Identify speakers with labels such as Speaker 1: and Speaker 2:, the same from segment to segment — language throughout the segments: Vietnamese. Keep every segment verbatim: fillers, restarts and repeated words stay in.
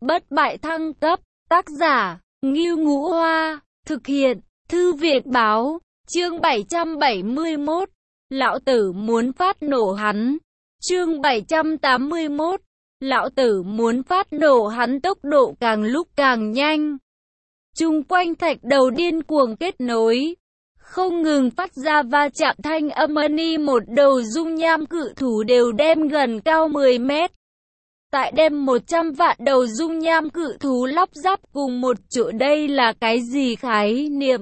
Speaker 1: Bất bại thăng cấp, tác giả, Ngưu Ngũ Hoa, thực hiện, Thư viện báo, chương bảy trăm bảy mươi mốt, lão tử muốn phát nổ hắn, chương bảy trăm tám mươi mốt, lão tử muốn phát nổ hắn tốc độ càng lúc càng nhanh. Chung quanh thạch đầu điên cuồng kết nối, không ngừng phát ra va chạm thanh âm ni một đầu dung nham cự thú đều đem gần cao mười mét. Tại đem một trăm vạn đầu dung nham cự thú lắp ráp cùng một chỗ, đây là cái gì khái niệm?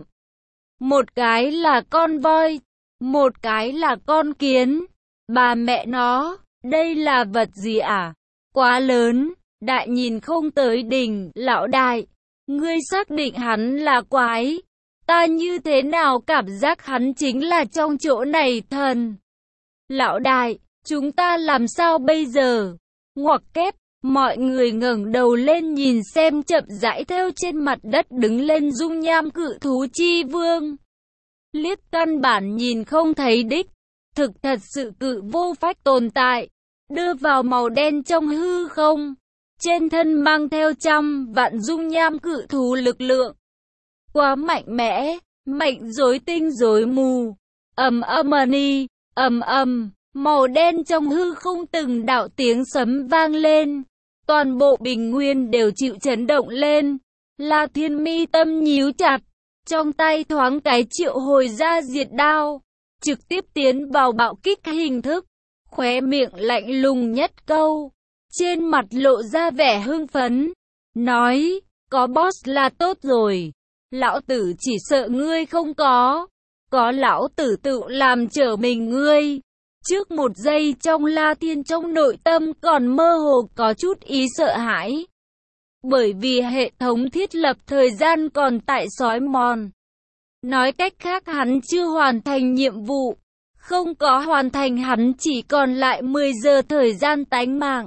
Speaker 1: Một cái là con voi, một cái là con kiến. Bà mẹ nó, đây là vật gì à? Quá lớn, đại nhìn không tới đỉnh. Lão đại, ngươi xác định hắn là quái? Ta như thế nào cảm giác hắn chính là trong chỗ này thần? Lão đại, chúng ta làm sao bây giờ? Ngoặc kép, mọi người ngẩng đầu lên nhìn xem chậm rãi theo trên mặt đất đứng lên dung nham cự thú chi vương. Liếc căn bản nhìn không thấy đích, thực thật sự cự vô phách tồn tại, đưa vào màu đen trong hư không, trên thân mang theo trăm vạn dung nham cự thú lực lượng. Quá mạnh mẽ, mạnh rối tinh rối mù, ầm ầm ni, ầm ầm. Màu đen trong hư không từng đạo tiếng sấm vang lên, toàn bộ bình nguyên đều chịu chấn động lên. La Thiên mi tâm nhíu chặt, trong tay thoáng cái triệu hồi ra diệt đao, trực tiếp tiến vào bạo kích hình thức, khóe miệng lạnh lùng nhất câu, trên mặt lộ ra vẻ hưng phấn, nói, có boss là tốt rồi, lão tử chỉ sợ ngươi không có, có lão tử tự làm trở mình ngươi. Trước một giây trong La Thiên trong nội tâm còn mơ hồ có chút ý sợ hãi. Bởi vì hệ thống thiết lập thời gian còn tại xói mòn. Nói cách khác hắn chưa hoàn thành nhiệm vụ. Không có hoàn thành hắn chỉ còn lại mười giờ thời gian tánh mạng.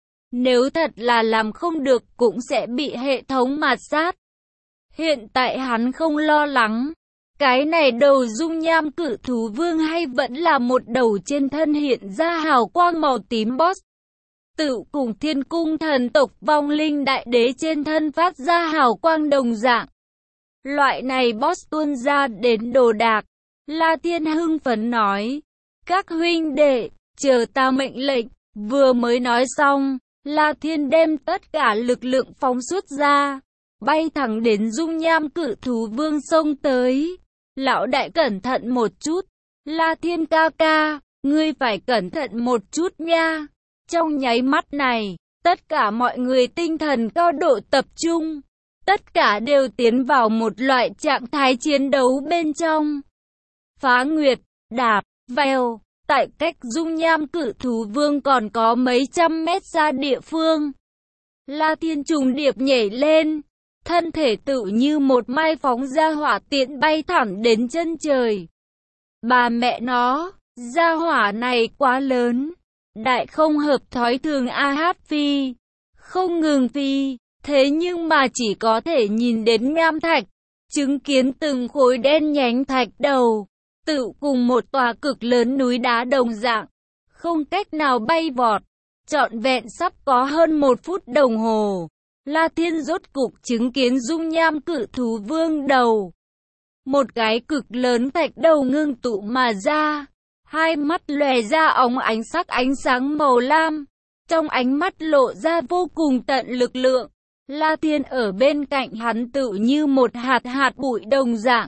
Speaker 1: Nếu thật là làm không được cũng sẽ bị hệ thống mạt sát. Hiện tại hắn không lo lắng. Cái này đầu dung nham cự thú vương hay vẫn là một đầu trên thân hiện ra hào quang màu tím boss. Tự cùng thiên cung thần tộc vong linh đại đế trên thân phát ra hào quang đồng dạng. Loại này boss tuôn ra đến đồ đạc. La Thiên hưng phấn nói. Các huynh đệ, chờ ta mệnh lệnh. Vừa mới nói xong, La Thiên đem tất cả lực lượng phóng xuất ra. Bay thẳng đến dung nham cự thú vương xông tới. Lão đại cẩn thận một chút, La Thiên ca ca, ngươi phải cẩn thận một chút nha. Trong nháy mắt này, tất cả mọi người tinh thần cao độ tập trung, tất cả đều tiến vào một loại trạng thái chiến đấu bên trong. Phá Nguyệt, đạp, vèo, tại cách dung nham cự thú vương còn có mấy trăm mét xa địa phương. La Thiên trùng điệp nhảy lên. Thân thể tự như một mai phóng ra hỏa tiễn bay thẳng đến chân trời. Bà mẹ nó, gia hỏa này quá lớn. Đại không hợp thói thường a hát phi. Không ngừng phi, thế nhưng mà chỉ có thể nhìn đến nham thạch. Chứng kiến từng khối đen nhánh thạch đầu. Tự cùng một tòa cực lớn núi đá đồng dạng. Không cách nào bay vọt. Trọn vẹn sắp có hơn một phút đồng hồ. La Thiên rốt cục chứng kiến dung nham cự thú vương đầu. Một cái cực lớn thạch đầu ngưng tụ mà ra. Hai mắt lòe ra óng ánh sắc ánh sáng màu lam. Trong ánh mắt lộ ra vô cùng tận lực lượng. La Thiên ở bên cạnh hắn tự như một hạt hạt bụi đồng dạng.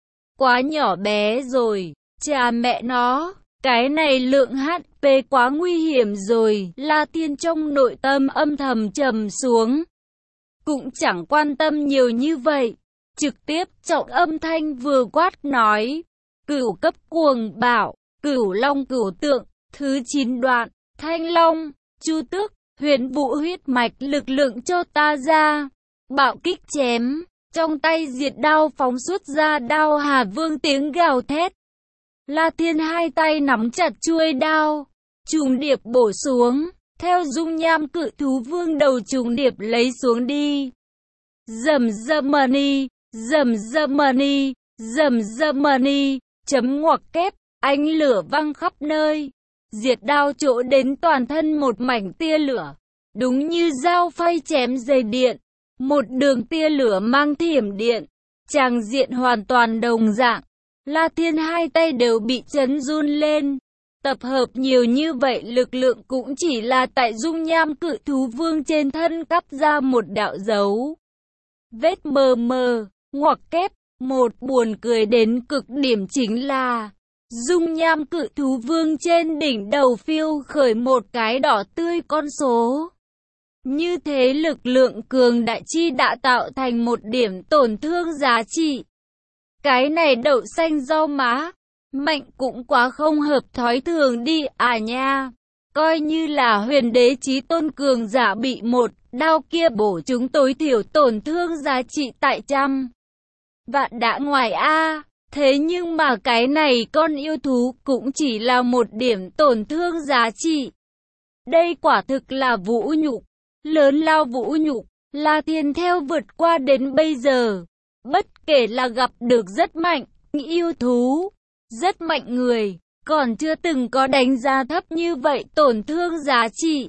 Speaker 1: Quá nhỏ bé rồi, cha mẹ nó. Cái này lượng hát pê quá nguy hiểm rồi. La Thiên trong nội tâm âm thầm trầm xuống. Cũng chẳng quan tâm nhiều như vậy. Trực tiếp trọng âm thanh vừa quát nói. Cửu cấp cuồng bạo, cửu long cửu tượng, thứ chín đoạn, thanh long, chu tước, huyền vũ huyết mạch lực lượng cho ta ra. Bạo kích chém, trong tay diệt đao phóng xuất ra đao hà vương tiếng gào thét. La Thiên hai tay nắm chặt chuôi đao, trùng điệp bổ xuống. Theo dung nham cự thú vương đầu trùng điệp lấy xuống đi. Rầm rầm ni, rầm rầm ni, rầm rầm ni, chấm ngoặc kép, ánh lửa văng khắp nơi. Diệt đao chỗ đến toàn thân một mảnh tia lửa. đúng như dao phay chém dây điện, một đường tia lửa mang thiểm điện, tràng diện hoàn toàn đồng dạng. La Thiên hai tay đều bị chấn run lên. Tập hợp nhiều như vậy lực lượng cũng chỉ là tại dung nham cự thú vương trên thân cắt ra một đạo dấu vết mờ mờ, ngoặc kép. Một buồn cười đến cực điểm chính là dung nham cự thú vương trên đỉnh đầu phiêu khởi một cái đỏ tươi con số. Như thế lực lượng cường đại chi đã tạo thành một điểm tổn thương giá trị. Cái này đậu xanh rau má, mạnh cũng quá không hợp thói thường đi à nha. Coi như là huyền đế chí tôn cường giả bị một đao kia bổ chúng tối thiểu tổn thương giá trị tại trăm vạn đã ngoài a. Thế nhưng mà cái này con yêu thú cũng chỉ là một điểm tổn thương giá trị. Đây quả thực là vũ nhục, lớn lao vũ nhục. La Thiên theo vượt qua đến bây giờ, bất kể là gặp được rất mạnh yêu thú, rất mạnh người, còn chưa từng có đánh giá thấp như vậy tổn thương giá trị.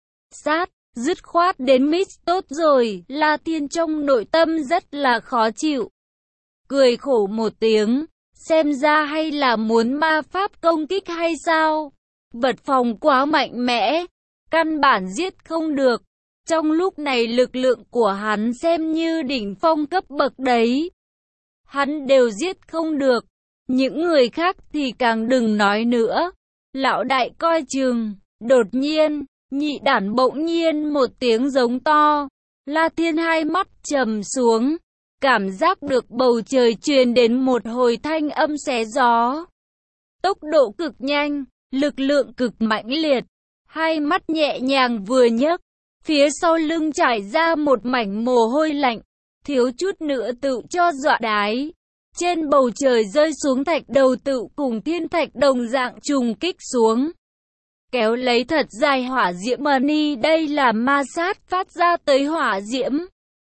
Speaker 1: Sát, dứt khoát đến mít tốt rồi. La Thiên trong nội tâm rất là khó chịu. Cười khổ một tiếng, xem ra hay là muốn ma pháp công kích hay sao? Vật phòng quá mạnh mẽ, căn bản giết không được. Trong lúc này lực lượng của hắn xem như đỉnh phong cấp bậc đấy. Hắn đều giết không được. Những người khác thì càng đừng nói nữa. Lão đại coi chừng. Đột nhiên, nhị đản bỗng nhiên một tiếng giống to. La Thiên hai mắt trầm xuống. Cảm giác được bầu trời truyền đến một hồi thanh âm xé gió. Tốc độ cực nhanh, lực lượng cực mãnh liệt. Hai mắt nhẹ nhàng vừa nhấc, phía sau lưng trải ra một mảnh mồ hôi lạnh, thiếu chút nữa tự cho dọa đái. Trên bầu trời rơi xuống thạch đầu tự cùng thiên thạch đồng dạng trùng kích xuống. Kéo lấy thật dài hỏa diễm mani, đây là ma sát phát ra tới hỏa diễm.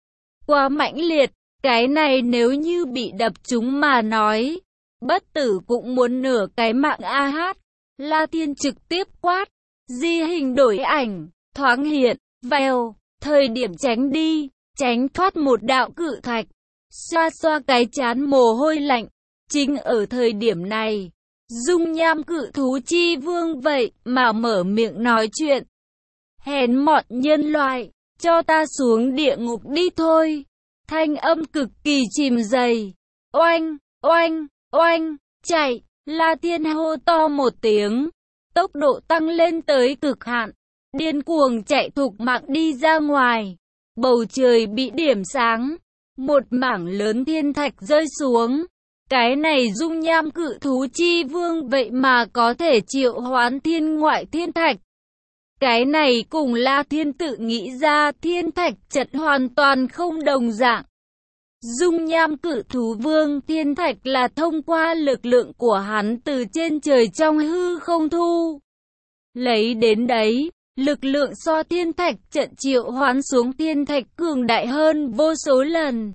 Speaker 1: Quá mãnh liệt, cái này nếu như bị đập trúng mà nói, bất tử cũng muốn nửa cái mạng a hát. La Thiên trực tiếp quát, di hình đổi ảnh, thoáng hiện, vèo, thời điểm tránh đi, tránh thoát một đạo cự thạch, xoa xoa cái chán mồ hôi lạnh. Chính ở thời điểm này, dung nham cự thú chi vương vậy mà mở miệng nói chuyện. Hèn mọn nhân loại, cho ta xuống địa ngục đi thôi. Thanh âm cực kỳ chìm dày. Oanh, oanh, oanh, chạy. La Thiên hô to một tiếng, tốc độ tăng lên tới cực hạn, điên cuồng chạy thục mạng đi ra ngoài. Bầu trời bị điểm sáng, một mảng lớn thiên thạch rơi xuống. Cái này dung nham cự thú chi vương vậy mà có thể triệu hoán thiên ngoại thiên thạch. Cái này cùng La Thiên tự nghĩ ra thiên thạch trận hoàn toàn không đồng dạng. Dung nham cự thú vương thiên thạch là thông qua lực lượng của hắn từ trên trời trong hư không thu lấy đến đấy. Lực lượng so thiên thạch trận triệu hoán xuống thiên thạch cường đại hơn vô số lần.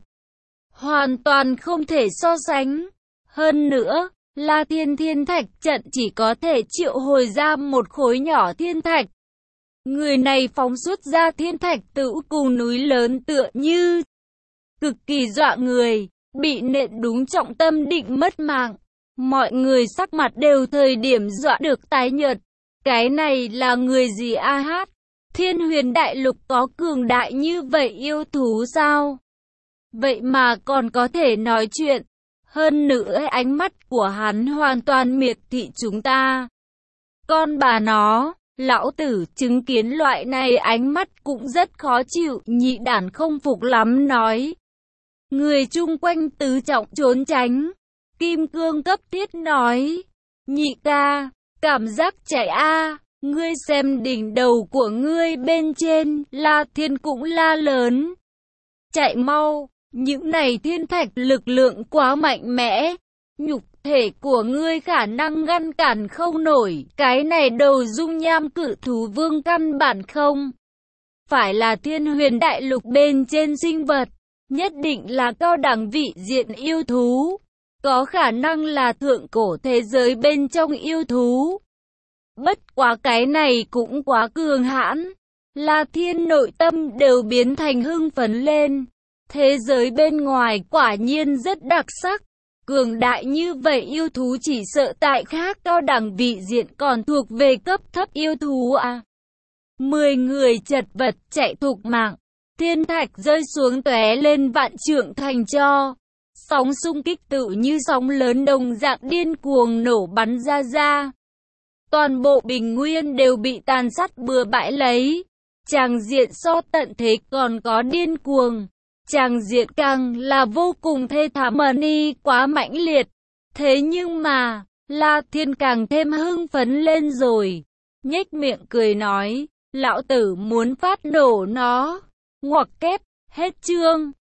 Speaker 1: Hoàn toàn không thể so sánh. Hơn nữa, La Thiên thiên thạch trận chỉ có thể triệu hồi ra một khối nhỏ thiên thạch. Người này phóng xuất ra thiên thạch tự cùng núi lớn tựa như cực kỳ dọa người, bị nện đúng trọng tâm định mất mạng. Mọi người sắc mặt đều thời điểm dọa được tái nhợt. Cái này là người gì a hát? Thiên huyền đại lục có cường đại như vậy yêu thú sao? Vậy mà còn có thể nói chuyện. Hơn nữa ánh mắt của hắn hoàn toàn miệt thị chúng ta. Con bà nó, lão tử chứng kiến loại này ánh mắt cũng rất khó chịu. Nhị đản không phục lắm nói. Người chung quanh tứ trọng trốn tránh. Kim cương cấp thiết nói. Nhị ca, cảm giác chạy a, ngươi xem đỉnh đầu của ngươi bên trên. La Thiên cũng la lớn. Chạy mau, những này thiên thạch lực lượng quá mạnh mẽ. Nhục thể của ngươi khả năng ngăn cản không nổi. Cái này đầu dung nham cự thú vương căn bản không phải là thiên huyền đại lục bên trên sinh vật. Nhất định là cao đẳng vị diện yêu thú. Có khả năng là thượng cổ thế giới bên trong yêu thú. Bất quá cái này cũng quá cường hãn. La Thiên nội tâm đều biến thành hưng phấn lên. Thế giới bên ngoài quả nhiên rất đặc sắc. Cường đại như vậy yêu thú chỉ sợ tại khác cao đẳng vị diện còn thuộc về cấp thấp yêu thú à. Mười người chật vật chạy thục mạng. Thiên thạch rơi xuống tóe lên vạn trượng thành cho. Sóng xung kích tự như sóng lớn đồng dạng điên cuồng nổ bắn ra ra. Toàn bộ bình nguyên đều bị tàn sát bừa bãi lấy. Tràng diện so tận thế còn có điên cuồng. Tràng diện càng là vô cùng thê thảm, ni quá mãnh liệt. Thế nhưng mà, La Thiên càng thêm hưng phấn lên rồi. Nhếch miệng cười nói, lão tử muốn phát nổ nó. Ngoặc kép, hết chương.